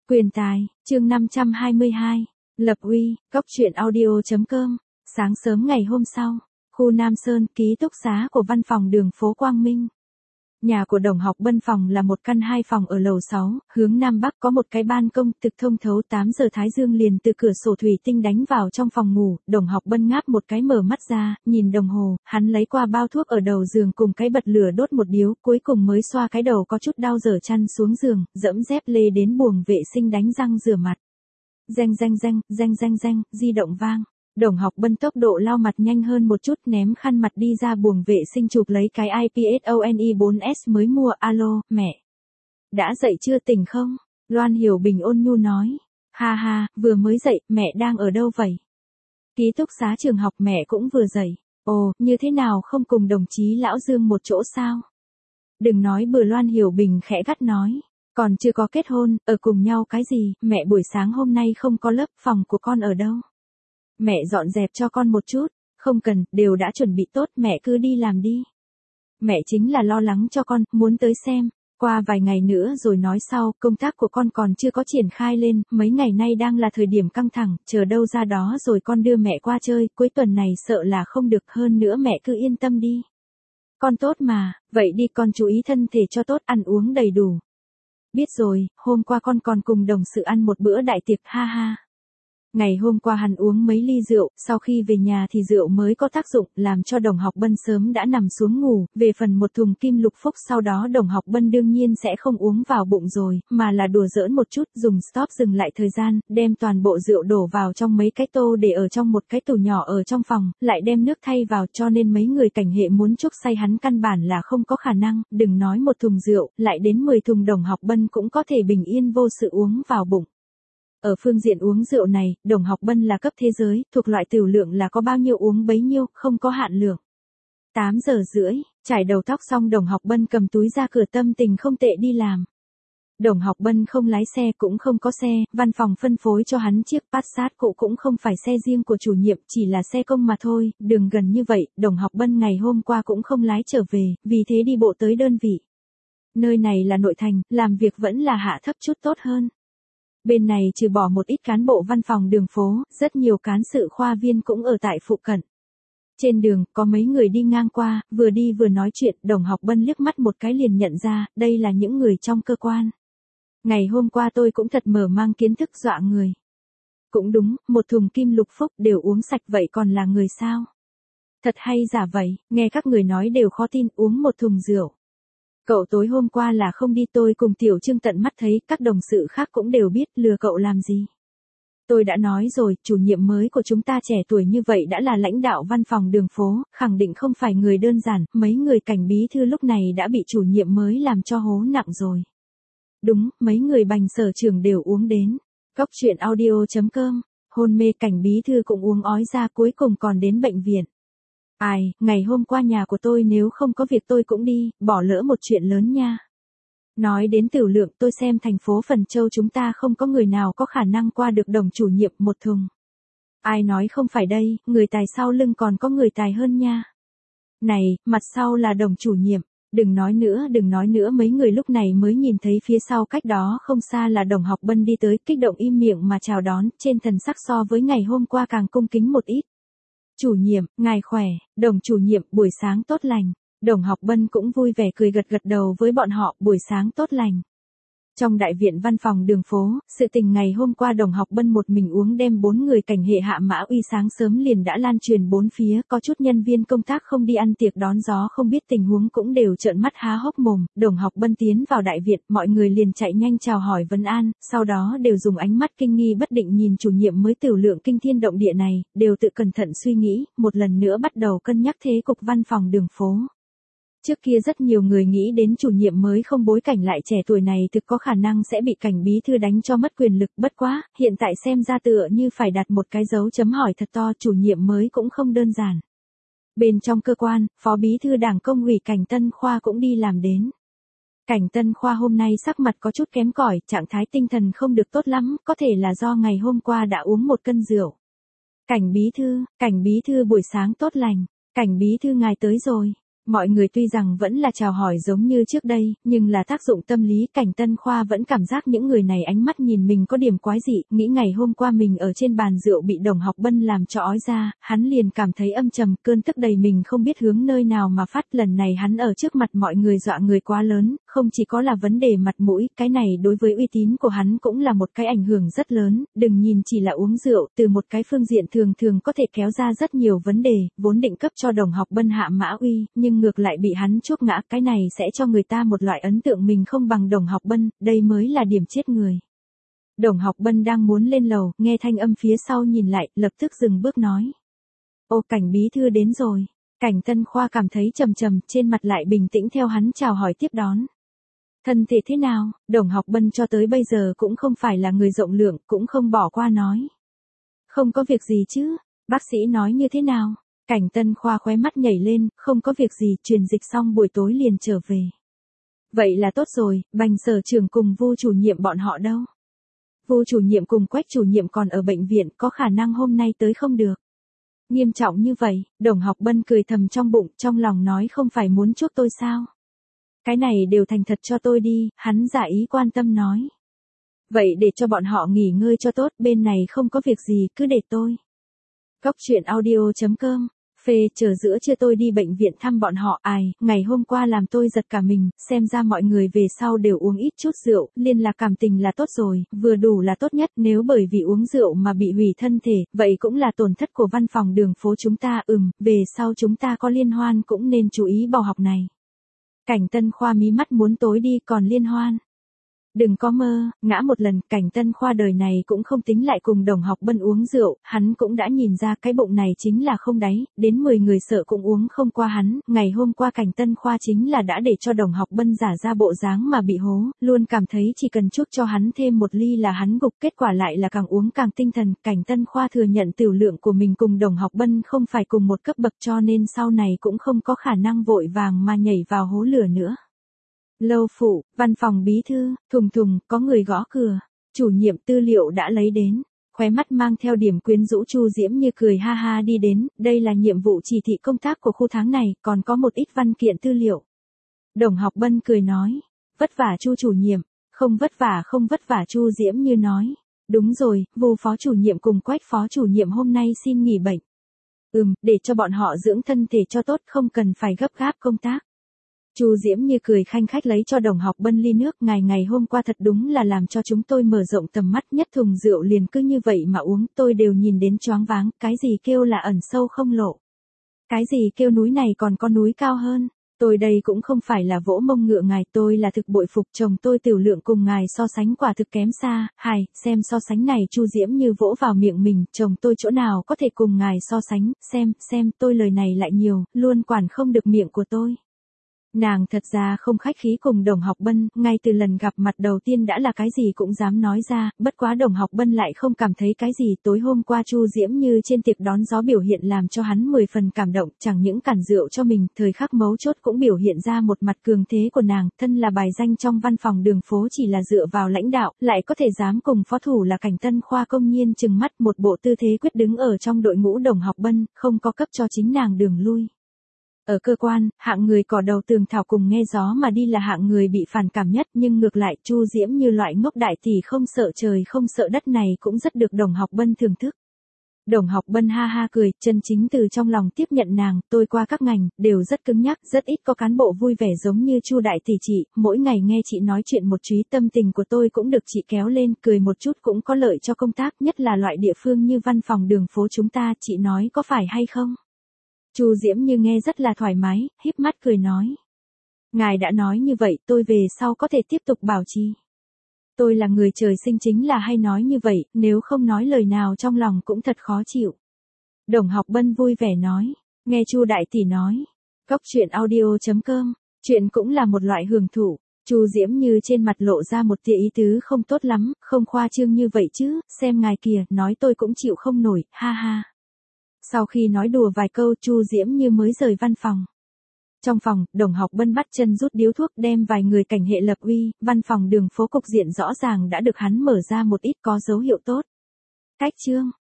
Quyền tài, chương 522, lập uy, cóc truyện audio.com. Sáng sớm ngày hôm sau, khu Nam Sơn, ký túc xá của văn phòng đường phố Quang Minh. Nhà của Đồng Học Bân phòng là một căn 2 phòng ở lầu 6, hướng Nam Bắc, có một cái ban công, thực thông thấu. 8 giờ Thái Dương liền từ cửa sổ thủy tinh đánh vào trong phòng ngủ. Đồng Học Bân ngáp một cái, mở mắt ra, nhìn đồng hồ, hắn lấy qua bao thuốc ở đầu giường cùng cái bật lửa đốt một điếu, cuối cùng mới xoa cái đầu có chút đau dở chăn xuống giường, dẫm dép lê đến buồng vệ sinh đánh răng rửa mặt. Reng reng reng, reng reng reng, di động vang. Đồng Học Bân tốc độ lau mặt nhanh hơn một chút, ném khăn mặt đi ra buồng vệ sinh chụp lấy cái iPhone 4S mới mua. Alo, mẹ. Đã dậy chưa, tỉnh không? Loan Hiểu Bình ôn nhu nói. Ha ha, vừa mới dậy, mẹ đang ở đâu vậy? Ký túc xá trường học, mẹ cũng vừa dậy. Ồ, như thế nào không cùng đồng chí Lão Dương một chỗ sao? Đừng nói bừa, Loan Hiểu Bình khẽ gắt nói. Còn chưa có kết hôn, ở cùng nhau cái gì, mẹ buổi sáng hôm nay không có lớp, phòng của con ở đâu? Mẹ dọn dẹp cho con một chút. Không cần, đều đã chuẩn bị tốt, mẹ cứ đi làm đi. Mẹ chính là lo lắng cho con, muốn tới xem. Qua vài ngày nữa rồi nói sau, công tác của con còn chưa có triển khai lên, mấy ngày nay đang là thời điểm căng thẳng, chờ đâu ra đó rồi con đưa mẹ qua chơi, cuối tuần này sợ là không được, hơn nữa mẹ cứ yên tâm đi. Con tốt mà, vậy đi con chú ý thân thể cho tốt, ăn uống đầy đủ. Biết rồi, hôm qua con còn cùng đồng sự ăn một bữa đại tiệc, ha ha. Ngày hôm qua hắn uống mấy ly rượu, sau khi về nhà thì rượu mới có tác dụng, làm cho Đồng Học Bân sớm đã nằm xuống ngủ. Về phần một thùng kim lục phúc sau đó Đồng Học Bân đương nhiên sẽ không uống vào bụng rồi, mà là đùa giỡn một chút, dùng stop dừng lại thời gian, đem toàn bộ rượu đổ vào trong mấy cái tô để ở trong một cái tủ nhỏ ở trong phòng, lại đem nước thay vào, cho nên mấy người cảnh hệ muốn chuốc say hắn căn bản là không có khả năng, đừng nói một thùng rượu, lại đến 10 thùng Đồng Học Bân cũng có thể bình yên vô sự uống vào bụng. Ở phương diện uống rượu này, Đồng Học Bân là cấp thế giới, thuộc loại tửu lượng là có bao nhiêu uống bấy nhiêu, không có hạn lượng. 8 giờ rưỡi, chải đầu tóc xong Đồng Học Bân cầm túi ra cửa, tâm tình không tệ đi làm. Đồng Học Bân không lái xe cũng không có xe, văn phòng phân phối cho hắn chiếc Passat cũ, cũng không phải xe riêng của chủ nhiệm, chỉ là xe công mà thôi, đường gần như vậy, Đồng Học Bân ngày hôm qua cũng không lái trở về, vì thế đi bộ tới đơn vị. Nơi này là nội thành, làm việc vẫn là hạ thấp chút tốt hơn. Bên này trừ bỏ một ít cán bộ văn phòng đường phố, rất nhiều cán sự khoa viên cũng ở tại phụ cận. Trên đường, có mấy người đi ngang qua, vừa đi vừa nói chuyện, Đồng Học Bân liếc mắt một cái liền nhận ra, đây là những người trong cơ quan. Ngày hôm qua tôi cũng thật mở mang kiến thức, dọa người. Cũng đúng, một thùng kim lục phúc đều uống sạch, vậy còn là người sao? Thật hay giả vậy, nghe các người nói đều khó tin, uống một thùng rượu. Cậu tối hôm qua là không đi, tôi cùng Tiểu Trương tận mắt thấy, các đồng sự khác cũng đều biết, lừa cậu làm gì. Tôi đã nói rồi, chủ nhiệm mới của chúng ta trẻ tuổi như vậy đã là lãnh đạo văn phòng đường phố, khẳng định không phải người đơn giản, mấy người cảnh bí thư lúc này đã bị chủ nhiệm mới làm cho hố nặng rồi. Đúng, mấy người bành sở trưởng đều uống đến. Cóc truyện audio.com, hôn mê, cảnh bí thư cũng uống ói ra, cuối cùng còn đến bệnh viện. Ai, ngày hôm qua nhà của tôi nếu không có việc tôi cũng đi, bỏ lỡ một chuyện lớn nha. Nói đến tửu lượng, tôi xem thành phố Phần Châu chúng ta không có người nào có khả năng qua được Đồng chủ nhiệm một thùng. Ai nói không phải đây, người tài sau lưng còn có người tài hơn nha. Này, mặt sau là Đồng chủ nhiệm. Đừng nói nữa, mấy người lúc này mới nhìn thấy phía sau cách đó không xa là Đồng Học Bân đi tới, kích động im miệng mà chào đón, trên thần sắc so với ngày hôm qua càng cung kính một ít. Chủ nhiệm, ngài khỏe, Đồng chủ nhiệm, buổi sáng tốt lành. Đồng Học Bân cũng vui vẻ cười gật gật đầu với bọn họ, buổi sáng tốt lành. Trong đại viện văn phòng đường phố, sự tình ngày hôm qua Đồng Học Bân một mình uống đem 4 người cảnh hệ hạ mã uy sáng sớm liền đã lan truyền bốn phía, có chút nhân viên công tác không đi ăn tiệc đón gió không biết tình huống cũng đều trợn mắt há hốc mồm. Đồng Học Bân tiến vào đại viện, mọi người liền chạy nhanh chào hỏi vấn an, sau đó đều dùng ánh mắt kinh nghi bất định nhìn chủ nhiệm mới tửu lượng kinh thiên động địa này, đều tự cẩn thận suy nghĩ, một lần nữa bắt đầu cân nhắc thế cục văn phòng đường phố. Trước kia rất nhiều người nghĩ đến chủ nhiệm mới không bối cảnh lại trẻ tuổi này thực có khả năng sẽ bị cảnh bí thư đánh cho mất quyền lực, bất quá, hiện tại xem ra tựa như phải đặt một cái dấu chấm hỏi thật to, chủ nhiệm mới cũng không đơn giản. Bên trong cơ quan, phó bí thư đảng công ủy Cảnh Tân Khoa cũng đi làm đến. Cảnh Tân Khoa hôm nay sắc mặt có chút kém cỏi, trạng thái tinh thần không được tốt lắm, có thể là do ngày hôm qua đã uống một cân rượu. Cảnh bí thư buổi sáng tốt lành, Cảnh bí thư ngài tới rồi. Mọi người tuy rằng vẫn là chào hỏi giống như trước đây, nhưng là tác dụng tâm lý, Cảnh Tân Khoa vẫn cảm giác những người này ánh mắt nhìn mình có điểm quái dị, nghĩ ngày hôm qua mình ở trên bàn rượu bị Đồng Học Bân làm cho ói ra, hắn liền cảm thấy âm trầm, cơn tức đầy mình không biết hướng nơi nào mà phát, lần này hắn ở trước mặt mọi người dọa người quá lớn, không chỉ có là vấn đề mặt mũi, cái này đối với uy tín của hắn cũng là một cái ảnh hưởng rất lớn, đừng nhìn chỉ là uống rượu, từ một cái phương diện thường thường có thể kéo ra rất nhiều vấn đề, vốn định cấp cho Đồng Học Bân hạ mã uy, nhưng ngược lại bị hắn chuốc ngã, cái này sẽ cho người ta một loại ấn tượng mình không bằng Đồng Học Bân, đây mới là điểm chết người. Đồng Học Bân đang muốn lên lầu, nghe thanh âm phía sau nhìn lại, lập tức dừng bước nói. Ô, Cảnh bí thư đến rồi. Cảnh Tân Khoa cảm thấy trầm trầm, trên mặt lại bình tĩnh theo hắn chào hỏi tiếp đón. Thân thể thế nào? Đồng Học Bân cho tới bây giờ cũng không phải là người rộng lượng, cũng không bỏ qua nói. Không có việc gì chứ, bác sĩ nói như thế nào? Cảnh Tân Khoa khóe mắt nhảy lên, không có việc gì, truyền dịch xong buổi tối liền trở về. Vậy là tốt rồi, Bành sở trưởng cùng Vu chủ nhiệm bọn họ đâu? Vu chủ nhiệm cùng Quách chủ nhiệm còn ở bệnh viện, có khả năng hôm nay tới không được. Nghiêm trọng như vậy, Đồng Học Bân cười thầm trong bụng, trong lòng nói không phải muốn chuốc tôi sao? Cái này đều thành thật cho tôi đi, hắn giả ý quan tâm nói. Vậy để cho bọn họ nghỉ ngơi cho tốt, bên này không có việc gì, cứ để tôi. Cóc truyện audio.com. Phê, chờ giữa trưa tôi đi bệnh viện thăm bọn họ, ngày hôm qua làm tôi giật cả mình, xem ra mọi người về sau đều uống ít chút rượu, liên lạc cảm tình là tốt rồi, vừa đủ là tốt nhất, nếu bởi vì uống rượu mà bị hủy thân thể, vậy cũng là tổn thất của văn phòng đường phố chúng ta, về sau chúng ta có liên hoan cũng nên chú ý bảo học này. Cảnh Tân Khoa mí mắt muốn tối đi, còn liên hoan. Đừng có mơ, ngã một lần, Cảnh Tân Khoa đời này cũng không tính lại cùng Đồng Học Bân uống rượu, hắn cũng đã nhìn ra cái bụng này chính là không đáy, đến 10 người sợ cũng uống không qua hắn, ngày hôm qua Cảnh Tân Khoa chính là đã để cho Đồng Học Bân giả ra bộ dáng mà bị hố, luôn cảm thấy chỉ cần chuốc cho hắn thêm một ly là hắn gục, kết quả lại là càng uống càng tinh thần, Cảnh Tân Khoa thừa nhận tiểu lượng của mình cùng Đồng Học Bân không phải cùng một cấp bậc cho nên sau này cũng không có khả năng vội vàng mà nhảy vào hố lửa nữa. Lâu phụ, văn phòng bí thư, thùng thùng, có người gõ cửa. Chủ nhiệm tư liệu đã lấy đến. Khóe mắt mang theo điểm quyến rũ Chu Diễm Như cười ha ha đi đến, đây là nhiệm vụ chỉ thị công tác của khu tháng này, còn có một ít văn kiện tư liệu. Đồng Học Bân cười nói, vất vả Chu chủ nhiệm, không vất vả Chu Diễm Như nói. Đúng rồi, Vu phó chủ nhiệm cùng Quách phó chủ nhiệm hôm nay xin nghỉ bệnh. Để cho bọn họ dưỡng thân thể cho tốt, không cần phải gấp gáp công tác. Chu Diễm Như cười khanh khách lấy cho Đồng Học Bân ly nước, ngày hôm qua thật đúng là làm cho chúng tôi mở rộng tầm mắt, nhất thùng rượu liền cứ như vậy mà uống, tôi đều nhìn đến choáng váng, cái gì kêu là ẩn sâu không lộ. Cái gì kêu núi này còn có núi cao hơn. Tôi đây cũng không phải là vỗ mông ngựa ngài, tôi là thực bội phục chồng tôi, tiểu lượng cùng ngài so sánh quả thực kém xa, xem so sánh này. Chu Diễm Như vỗ vào miệng mình, chồng tôi chỗ nào có thể cùng ngài so sánh, xem tôi lời này lại nhiều, luôn quản không được miệng của tôi. Nàng thật ra không khách khí cùng Đồng Học Bân, ngay từ lần gặp mặt đầu tiên đã là cái gì cũng dám nói ra, bất quá Đồng Học Bân lại không cảm thấy cái gì. Tối hôm qua Chu Diễm Như trên tiệc đón gió biểu hiện làm cho hắn 10 phần cảm động, chẳng những cản rượu cho mình, thời khắc mấu chốt cũng biểu hiện ra một mặt cường thế của nàng, thân là bài danh trong văn phòng đường phố chỉ là dựa vào lãnh đạo, lại có thể dám cùng phó thủ là Cảnh Tân Khoa công nhiên trừng mắt, một bộ tư thế quyết đứng ở trong đội ngũ Đồng Học Bân, không có cấp cho chính nàng đường lui. Ở cơ quan, hạng người cỏ đầu tường thảo cùng nghe gió mà đi là hạng người bị phản cảm nhất, nhưng ngược lại Chu Diễm Như loại ngốc đại tỷ không sợ trời không sợ đất này cũng rất được Đồng Học Bân thưởng thức. Đồng Học Bân ha ha cười, chân chính từ trong lòng tiếp nhận nàng, tôi qua các ngành, đều rất cứng nhắc, rất ít có cán bộ vui vẻ giống như Chu đại tỷ chị, mỗi ngày nghe chị nói chuyện một chúy, tâm tình của tôi cũng được chị kéo lên, cười một chút cũng có lợi cho công tác, nhất là loại địa phương như văn phòng đường phố chúng ta, chị nói có phải hay không? Chu Diễm Như nghe rất là thoải mái, híp mắt cười nói. Ngài đã nói như vậy, tôi về sau có thể tiếp tục bảo trì. Tôi là người trời sinh chính là hay nói như vậy, nếu không nói lời nào trong lòng cũng thật khó chịu. Đồng Học Bân vui vẻ nói, nghe Chu đại tỷ nói. Cóc truyện audio.com, chuyện cũng là một loại hưởng thụ. Chu Diễm Như trên mặt lộ ra một tia ý tứ không tốt lắm, không khoa trương như vậy chứ, xem ngài kìa, nói tôi cũng chịu không nổi, ha ha. Sau khi nói đùa vài câu, Chu Diễm Như mới rời văn phòng. Trong phòng, Đồng Học Bân bắt chân rút điếu thuốc đem vài người cảnh hệ lập uy, văn phòng đường phố cục diện rõ ràng đã được hắn mở ra một ít có dấu hiệu tốt. Cách chương